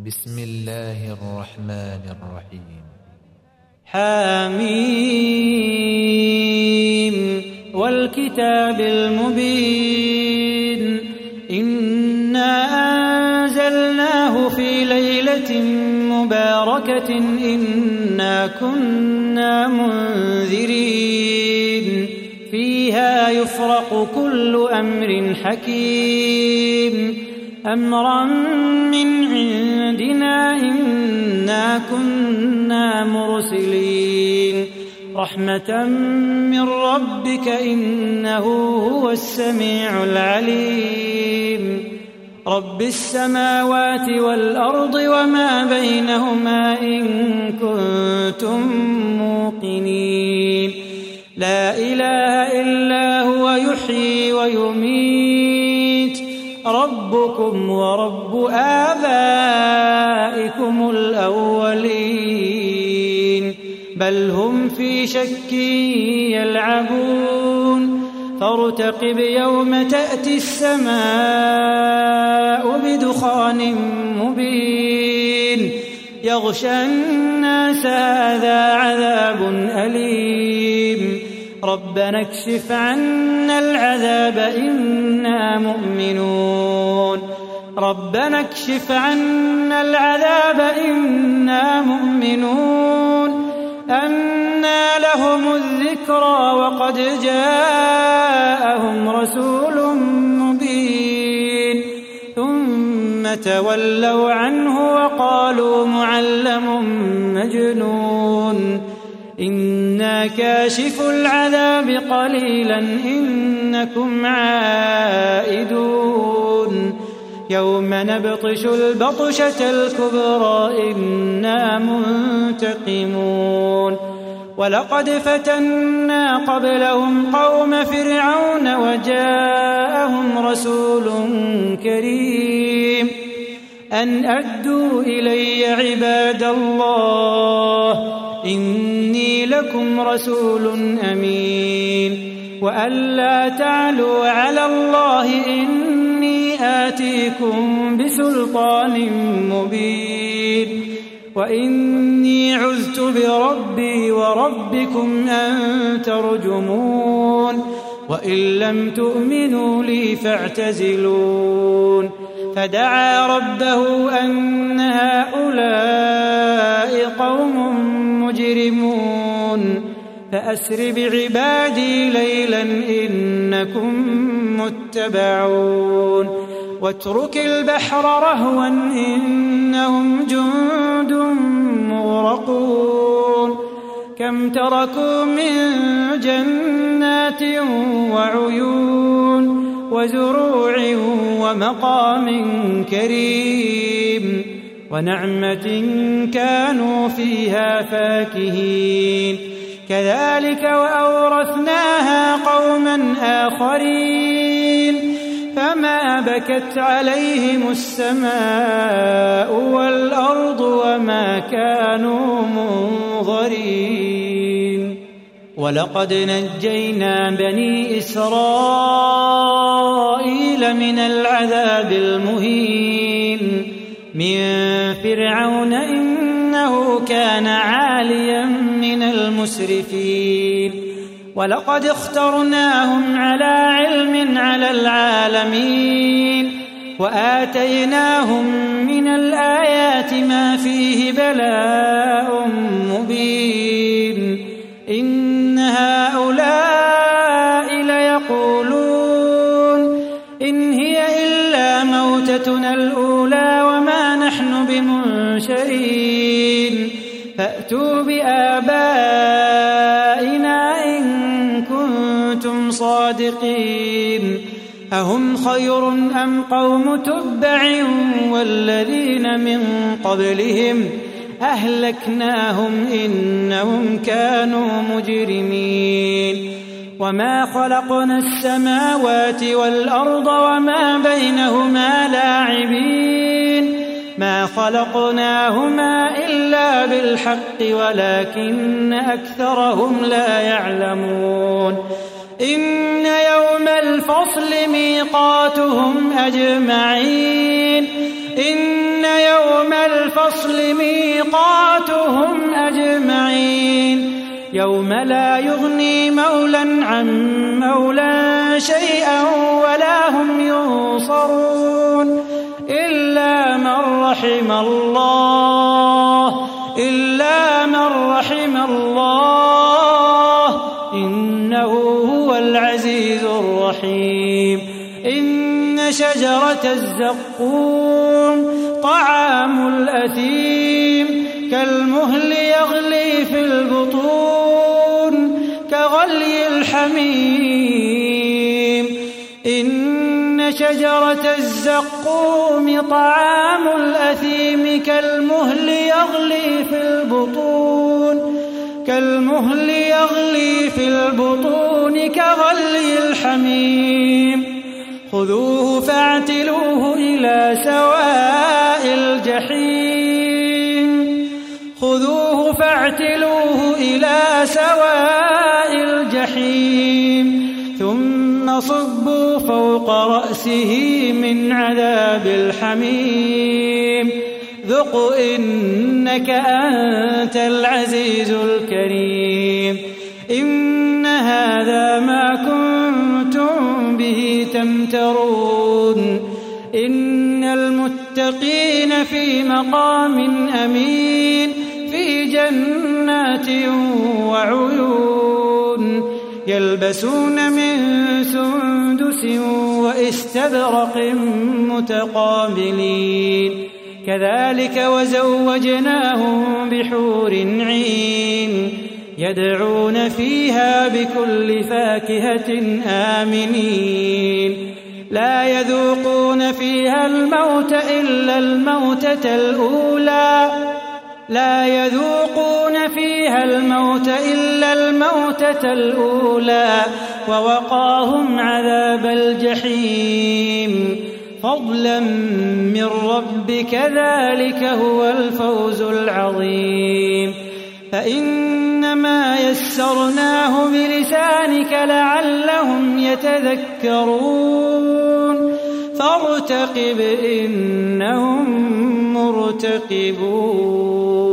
بسم الله الرحمن الرحيم. حميم والكتاب المبين إنا أنزلناه في ليلة مباركة إنا كنا منذرين فيها يفرق كل أمر حكيم أمرا من عندنا إنا كنا مرسلين رحمة من ربك إنه هو السميع العليم رب السماوات والأرض وما بينهما إن كنتم موقنين لا إله إلا هو يحيي ويميت ربكم ورب آبائكم الأولين بل هم في شك يلعبون فارتقب يوم تأتي السماء بدخان مبين يغشى الناس هذا عذاب أليم ربنا اكشف عنا العذاب إنا مؤمنون ربنا اكشف عنا العذاب إنا مؤمنون أنى لهم الذكرى وقد جاءهم رسول مبين ثم تولوا عنه وقالوا معلم مجنون إنا كاشف العذاب قليلا إنكم عائدون يوم نبطش البطشة الكبرى إنا منتقمون ولقد فتنا قبلهم قوم فرعون وجاءهم رسول كريم أن أدوا إلي عباد الله إني لكم رسول أمين وأن لا تعلوا على الله إني آتيكم بسلطان مبين وإني عذت بربي وربكم أن ترجمون وإن لم تؤمنوا لي فاعتزلون فدعا ربه أن هؤلاء قوم مجرمون فأسر بعبادي ليلا إنكم متبعون واترك البحر رهوا إنهم جند مغرقون كم تركوا من جنات وعيون وزروع ومقام كريم ونعمة كانوا فيها فاكهين كذلك وأورثناها قوما آخرين فما بكت عليهم السماء والأرض وما كانوا منظرين ولقد نجينا بني إسرائيل من العذاب المهين من فرعون إنه كان عاليا من المسرفين ولقد اخترناهم على علم على العالمين وآتيناهم من الآيات ما فيه بلاء مبين إن هؤلاء ليقولون إن هي إلا موتتنا الأولى وما نحن بمنشرين فأتوا بآبائنا إن كنتم صادقين أهم خير أم قوم تبع والذين من قبلهم أهلكناهم إنهم كانوا مجرمين وما خلقنا السماوات والأرض وما بينهما لاعبين ما خلقناهما إلا بالحق ولكن أكثرهم لا يعلمون إن يوم الفصل ميقاتهم أجمعين إن يوم الفصل ميقاتهم أجمعين يوم لا يغني مولى عن مولى شيئا ولا هم ينصرون إلا من رحم الله إنه هو العزيز الرحيم إن شجرة الزقوم طعام الأثيم كالمهل يغلي في البطون كغلي الحميم إن شجرة الزقوم طعام الأثيم كالمهل يغلي في البطون كغلي الحميم خذوه فاعتلوه إلى سواء الجحيم ثم صبوا فوق رأسه من عذاب الحميم ذق إنك أنت العزيز الكريم إن هذا ما كنتم به تمترون إن المتقين في مقام أمين في جنات وعيون يلبسون من سندس وإستبرق متقابلين كذلك وزوجناهم بحور عين يدعون فيها بكل فاكهة آمنين لا يذوقون فيها الموت إلا الموتة الأولى ووقاهم عذاب الجحيم فضلا من ربك ذلك هو الفوز العظيم فإنما يسرناه بلسانك لعلهم يتذكرون فارتقب إنهم مرتقبون